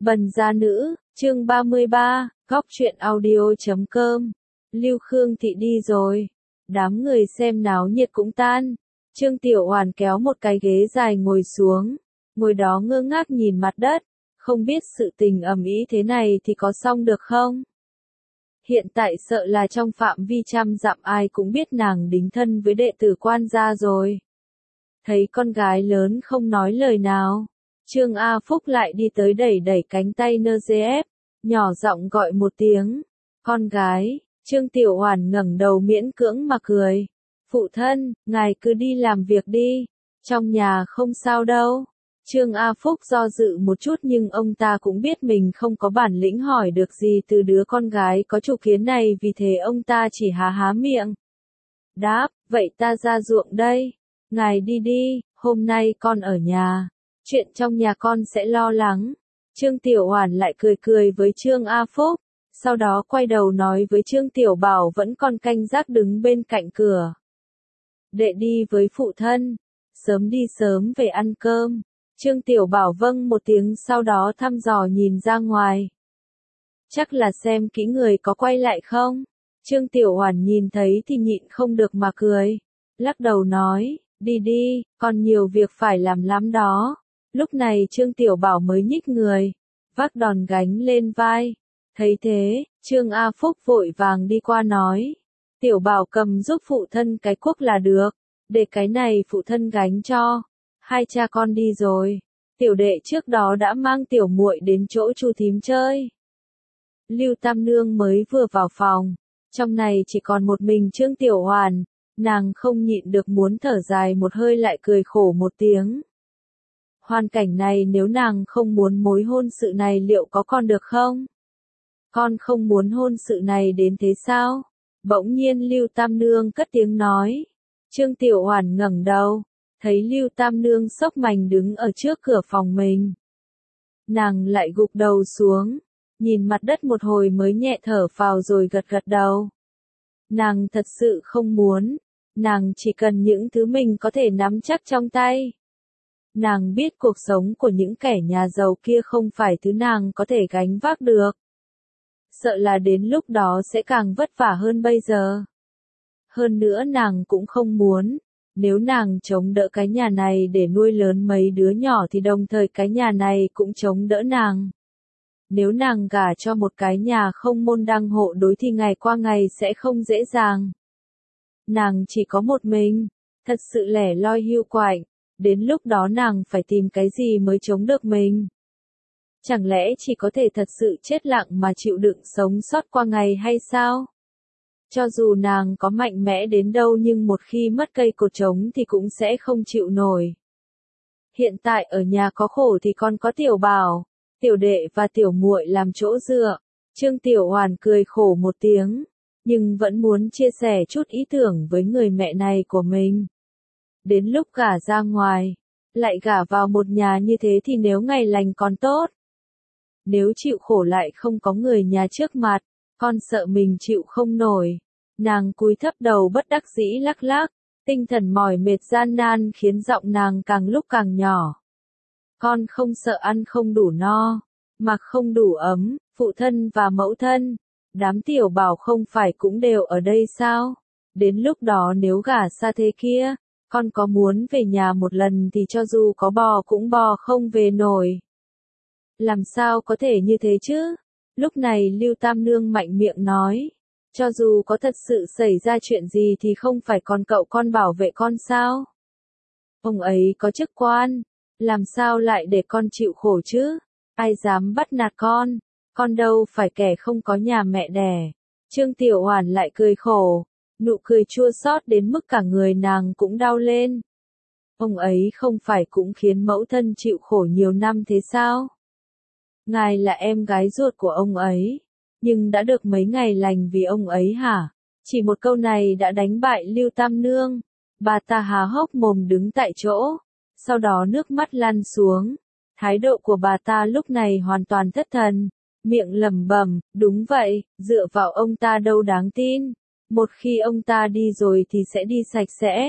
Bần gia nữ, chương 33, góc truyện audio.com. Lưu Khương Thị đi rồi. Đám người xem náo nhiệt cũng tan. Trương Tiểu Hoàn kéo một cái ghế dài ngồi xuống. Ngồi đó ngơ ngác nhìn mặt đất. Không biết sự tình ầm ĩ thế này thì có xong được không? Hiện tại sợ là trong phạm vi trăm dặm ai cũng biết nàng đính thân với đệ tử quan gia rồi. Thấy con gái lớn không nói lời nào. Trương A Phúc lại đi tới đẩy đẩy cánh tay NGF, nhỏ giọng gọi một tiếng. Con gái, Trương Tiểu Hoàn ngẩng đầu miễn cưỡng mà cười. Phụ thân, ngài cứ đi làm việc đi, trong nhà không sao đâu. Trương A Phúc do dự một chút nhưng ông ta cũng biết mình không có bản lĩnh hỏi được gì từ đứa con gái có chủ kiến này, vì thế ông ta chỉ há há miệng. Đáp, vậy ta ra ruộng đây. Ngài đi đi, hôm nay con ở nhà. Chuyện trong nhà con sẽ lo lắng. Trương Tiểu Hoàn lại cười cười với Trương A Phúc, sau đó quay đầu nói với Trương Tiểu Bảo vẫn còn canh gác đứng bên cạnh cửa. Đệ đi với phụ thân, sớm đi sớm về ăn cơm. Trương Tiểu Bảo vâng một tiếng, sau đó thăm dò nhìn ra ngoài. Chắc là xem kỹ người có quay lại không? Trương Tiểu Hoàn nhìn thấy thì nhịn không được mà cười. Lắc đầu nói, đi đi, còn nhiều việc phải làm lắm đó. Lúc này Trương Tiểu Bảo mới nhích người, vác đòn gánh lên vai. Thấy thế, Trương A Phúc vội vàng đi qua nói. Tiểu Bảo cầm giúp phụ thân cái cuốc là được, để cái này phụ thân gánh cho. Hai cha con đi rồi. Tiểu đệ trước đó đã mang tiểu muội đến chỗ chu thím chơi. Lưu Tam Nương mới vừa vào phòng, trong này chỉ còn một mình Trương Tiểu Hoàn, nàng không nhịn được muốn thở dài một hơi, lại cười khổ một tiếng. Hoàn cảnh này nếu nàng không muốn mối hôn sự này liệu có còn được không? Con không muốn hôn sự này đến thế sao? Bỗng nhiên Lưu Tam Nương cất tiếng nói. Trương Tiểu Hoàn ngẩng đầu, thấy Lưu Tam Nương xốc mành đứng ở trước cửa phòng mình. Nàng lại gục đầu xuống, nhìn mặt đất một hồi mới nhẹ thở phào rồi gật gật đầu. Nàng thật sự không muốn, nàng chỉ cần những thứ mình có thể nắm chắc trong tay. Nàng biết cuộc sống của những kẻ nhà giàu kia không phải thứ nàng có thể gánh vác được. Sợ là đến lúc đó sẽ càng vất vả hơn bây giờ. Hơn nữa nàng cũng không muốn, nếu nàng chống đỡ cái nhà này để nuôi lớn mấy đứa nhỏ thì đồng thời cái nhà này cũng chống đỡ nàng. Nếu nàng gả cho một cái nhà không môn đăng hộ đối thì ngày qua ngày sẽ không dễ dàng. Nàng chỉ có một mình, thật sự lẻ loi hiu quạnh. Đến lúc đó nàng phải tìm cái gì mới chống được mình? Chẳng lẽ chỉ có thể thật sự chết lặng mà chịu đựng sống sót qua ngày hay sao? Cho dù nàng có mạnh mẽ đến đâu nhưng một khi mất cây cột trống thì cũng sẽ không chịu nổi. Hiện tại ở nhà có khổ thì còn có Tiểu Bảo, tiểu đệ và tiểu muội làm chỗ dựa. Trương Tiểu Hoàn cười khổ một tiếng, nhưng vẫn muốn chia sẻ chút ý tưởng với người mẹ này của mình. Đến lúc gả ra ngoài, lại gả vào một nhà như thế thì nếu ngày lành còn tốt. Nếu chịu khổ lại không có người nhà trước mặt, con sợ mình chịu không nổi. Nàng cúi thấp đầu bất đắc dĩ lắc lắc, tinh thần mỏi mệt gian nan khiến giọng nàng càng lúc càng nhỏ. Con không sợ ăn không đủ no, mặc không đủ ấm, phụ thân và mẫu thân, đám Tiểu Bảo không phải cũng đều ở đây sao? Đến lúc đó nếu gả xa thế kia, con có muốn về nhà một lần thì cho dù có bò cũng bò không về nổi. Làm sao có thể như thế chứ? Lúc này Lưu Tam Nương mạnh miệng nói. Cho dù có thật sự xảy ra chuyện gì thì không phải còn cậu con bảo vệ con sao? Ông ấy có chức quan, làm sao lại để con chịu khổ chứ? Ai dám bắt nạt con đâu phải kẻ không có nhà mẹ đẻ. Trương Tiểu Hoàn lại cười khổ, nụ cười chua xót đến mức cả người nàng cũng đau lên. Ông ấy không phải cũng khiến mẫu thân chịu khổ nhiều năm thế sao? Ngài là em gái ruột của ông ấy, nhưng đã được mấy ngày lành vì ông ấy hả? Chỉ một câu này đã đánh bại Lưu Tam Nương. Bà ta há hốc mồm đứng tại chỗ, sau đó nước mắt lăn xuống. Thái độ của bà ta lúc này hoàn toàn thất thần, miệng lẩm bẩm, đúng vậy, dựa vào ông ta đâu đáng tin. Một khi ông ta đi rồi thì sẽ đi sạch sẽ.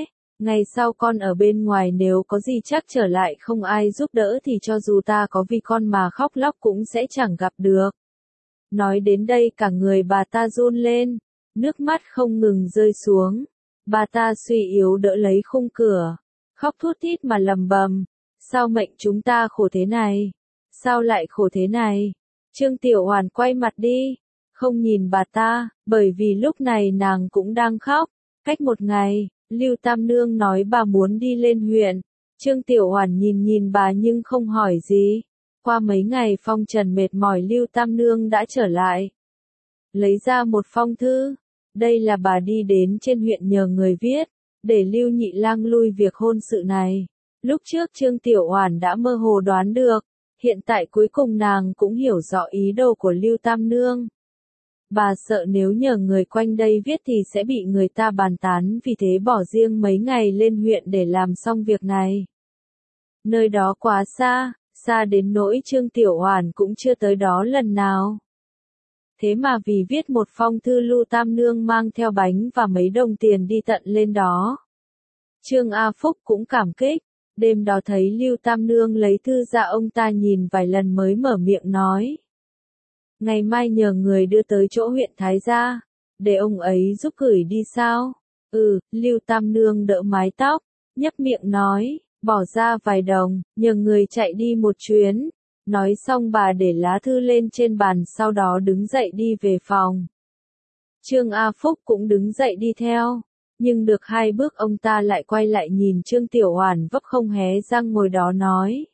Ngày sau con ở bên ngoài nếu có gì chắc trở lại không ai giúp đỡ thì cho dù ta có vì con mà khóc lóc cũng sẽ chẳng gặp được. Nói đến đây cả người bà ta run lên, nước mắt không ngừng rơi xuống. Bà ta suy yếu đỡ lấy khung cửa, khóc thút thít mà lầm bầm. Sao mệnh chúng ta khổ thế này? Sao lại khổ thế này? Trương Tiểu Hoàn quay mặt đi, không nhìn bà ta, bởi vì lúc này nàng cũng đang khóc. Cách một ngày, Lưu Tam Nương nói bà muốn đi lên huyện. Trương Tiểu Hoàn nhìn bà nhưng không hỏi gì. Qua mấy ngày phong trần mệt mỏi Lưu Tam Nương đã trở lại. Lấy ra một phong thư. Đây là bà đi đến trên huyện nhờ người viết, để Lưu Nhị Lang lui việc hôn sự này. Lúc trước Trương Tiểu Hoàn đã mơ hồ đoán được, hiện tại cuối cùng nàng cũng hiểu rõ ý đồ của Lưu Tam Nương. Bà sợ nếu nhờ người quanh đây viết thì sẽ bị người ta bàn tán, vì thế bỏ riêng mấy ngày lên huyện để làm xong việc này. Nơi đó quá xa, xa đến nỗi Trương Tiểu Hoàn cũng chưa tới đó lần nào. Thế mà vì viết một phong thư Lưu Tam Nương mang theo bánh và mấy đồng tiền đi tận lên đó. Trương A Phúc cũng cảm kích, đêm đó thấy Lưu Tam Nương lấy thư ra ông ta nhìn vài lần mới mở miệng nói. Ngày mai nhờ người đưa tới chỗ huyện Thái Gia, để ông ấy giúp gửi đi sao? Lưu Tam Nương đỡ mái tóc, nhấp miệng nói, bỏ ra vài đồng, nhờ người chạy đi một chuyến. Nói xong bà để lá thư lên trên bàn sau đó đứng dậy đi về phòng. Trương A Phúc cũng đứng dậy đi theo, nhưng được 2 bước ông ta lại quay lại nhìn Trương Tiểu Hoàn vấp không hé răng ngồi đó nói.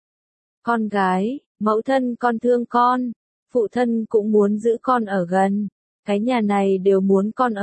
Con gái, mẫu thân con thương con, phụ thân cũng muốn giữ con ở gần, cái nhà này đều muốn con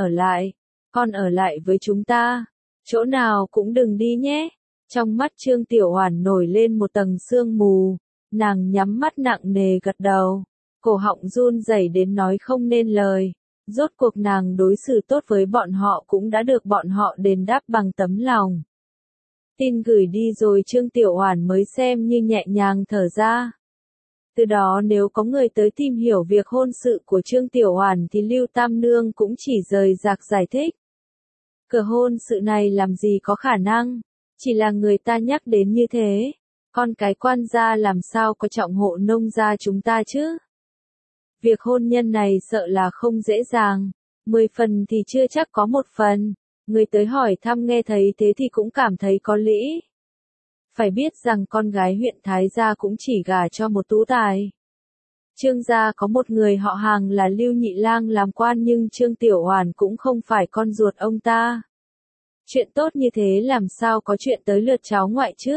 ở lại với chúng ta, chỗ nào cũng đừng đi nhé. Trong mắt Trương Tiểu Hoàn nổi lên một tầng sương mù. Nàng nhắm mắt nặng nề gật đầu, cổ họng run rẩy đến nói không nên lời. Rốt cuộc nàng đối xử tốt với bọn họ cũng đã được bọn họ đền đáp bằng tấm lòng. Tin gửi đi rồi Trương Tiểu Hoàn mới xem như nhẹ nhàng thở ra. Từ đó nếu có người tới tìm hiểu việc hôn sự của Trương Tiểu Hoàn thì Lưu Tam Nương cũng chỉ rời rạc giải thích. Cửa hôn sự này làm gì có khả năng, chỉ là người ta nhắc đến như thế. Con cái quan gia làm sao có trọng hộ nông gia chúng ta chứ? Việc hôn nhân này sợ là không dễ dàng, 10 phần thì chưa chắc có 1 phần. Người tới hỏi thăm nghe thấy thế thì cũng cảm thấy có lý. Phải biết rằng con gái huyện Thái Gia cũng chỉ gả cho một tú tài. Trương gia có một người họ hàng là Lưu Nhị Lang làm quan nhưng Trương Tiểu Hoàn cũng không phải con ruột ông ta. Chuyện tốt như thế làm sao có chuyện tới lượt cháu ngoại chứ?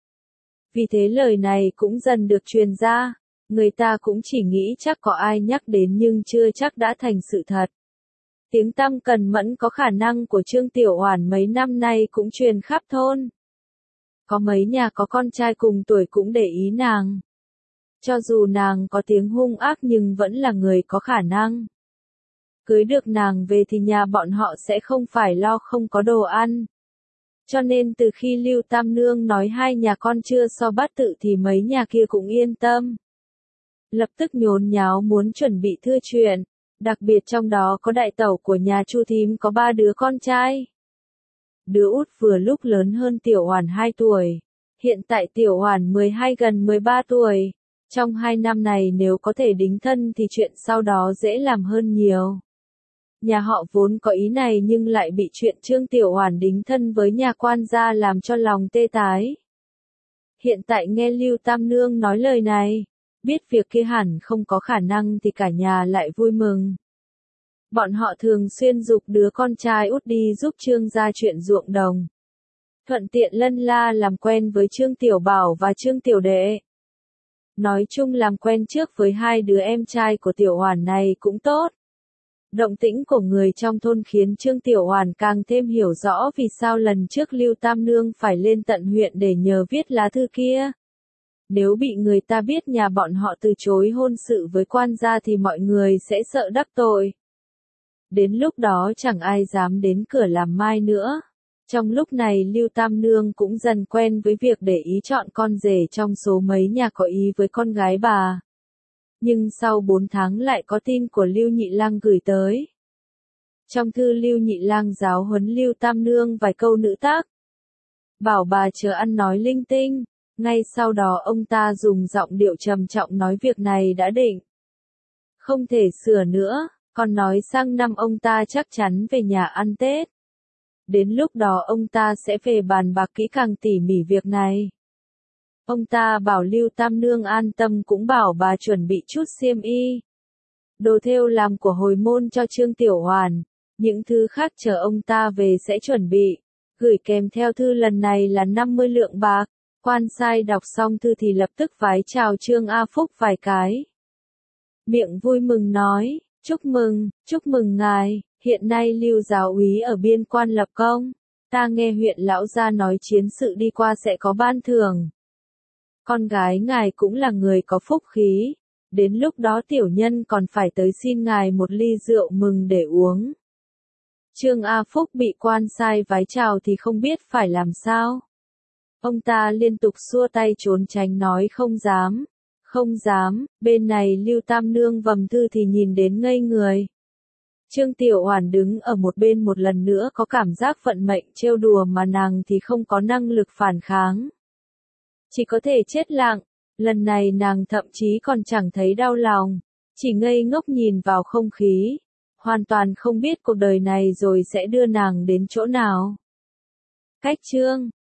Vì thế lời này cũng dần được truyền ra, người ta cũng chỉ nghĩ chắc có ai nhắc đến nhưng chưa chắc đã thành sự thật. Tiếng tăm cần mẫn có khả năng của Trương Tiểu Hoàn mấy năm nay cũng truyền khắp thôn. Có mấy nhà có con trai cùng tuổi cũng để ý nàng. Cho dù nàng có tiếng hung ác nhưng vẫn là người có khả năng. Cưới được nàng về thì nhà bọn họ sẽ không phải lo không có đồ ăn. Cho nên từ khi Lưu Tam Nương nói 2 nhà con chưa so bát tự thì mấy nhà kia cũng yên tâm. Lập tức nhốn nháo muốn chuẩn bị thưa chuyện, đặc biệt trong đó có đại tẩu của nhà Chu thím có 3 đứa con trai. Đứa út vừa lúc lớn hơn Tiểu Hoàn 2 tuổi, hiện tại Tiểu Hoàn 12 gần 13 tuổi. Trong 2 năm này nếu có thể đính thân thì chuyện sau đó dễ làm hơn nhiều. Nhà họ vốn có ý này nhưng lại bị chuyện Trương Tiểu Hoàn đính thân với nhà quan gia làm cho lòng tê tái. Hiện tại nghe Lưu Tam Nương nói lời này, biết việc kia hẳn không có khả năng thì cả nhà lại vui mừng. Bọn họ thường xuyên giục đứa con trai út đi giúp Trương gia chuyện ruộng đồng. Thuận tiện lân la làm quen với Trương Tiểu Bảo và Trương Tiểu Đệ. Nói chung làm quen trước với 2 đứa em trai của Tiểu Hoàn này cũng tốt. Động tĩnh của người trong thôn khiến Trương Tiểu Hoàn càng thêm hiểu rõ vì sao lần trước Lưu Tam Nương phải lên tận huyện để nhờ viết lá thư kia. Nếu bị người ta biết nhà bọn họ từ chối hôn sự với quan gia thì mọi người sẽ sợ đắc tội. Đến lúc đó chẳng ai dám đến cửa làm mai nữa. Trong lúc này Lưu Tam Nương cũng dần quen với việc để ý chọn con rể trong số mấy nhà có ý với con gái bà. Nhưng sau 4 tháng lại có tin của Lưu Nhị Lang gửi tới. Trong thư Lưu Nhị Lang giáo huấn Lưu Tam Nương vài câu nữ tác, bảo bà chờ ăn nói linh tinh. Ngay sau đó ông ta dùng giọng điệu trầm trọng nói việc này đã định. Không thể sửa nữa, còn nói sang năm ông ta chắc chắn về nhà ăn Tết. Đến lúc đó ông ta sẽ về bàn bạc kỹ càng tỉ mỉ việc này. Ông ta bảo Lưu Tam Nương an tâm, cũng bảo bà chuẩn bị chút xiêm y, đồ thêu làm của hồi môn cho Trương Tiểu Hoàn. Những thứ khác chờ ông ta về sẽ chuẩn bị. Gửi kèm theo thư lần này là 50 lượng bạc. Quan sai đọc xong thư thì lập tức vái chào Trương A Phúc vài cái. Miệng vui mừng nói, chúc mừng ngài, hiện nay Lưu giáo úy ở biên quan lập công. Ta nghe huyện lão gia nói chiến sự đi qua sẽ có ban thưởng. Con gái ngài cũng là người có phúc khí. Đến lúc đó tiểu nhân còn phải tới xin ngài một ly rượu mừng để uống. Trương A Phúc bị quan sai vái chào thì không biết phải làm sao. Ông ta liên tục xua tay trốn tránh nói không dám, bên này Lưu Tam Nương vầm thư thì nhìn đến ngây người. Trương Tiểu Hoàn đứng ở một bên một lần nữa có cảm giác vận mệnh trêu đùa mà nàng thì không có năng lực phản kháng. Chỉ có thể chết lặng, lần này nàng thậm chí còn chẳng thấy đau lòng, chỉ ngây ngốc nhìn vào không khí, hoàn toàn không biết cuộc đời này rồi sẽ đưa nàng đến chỗ nào. Cách chương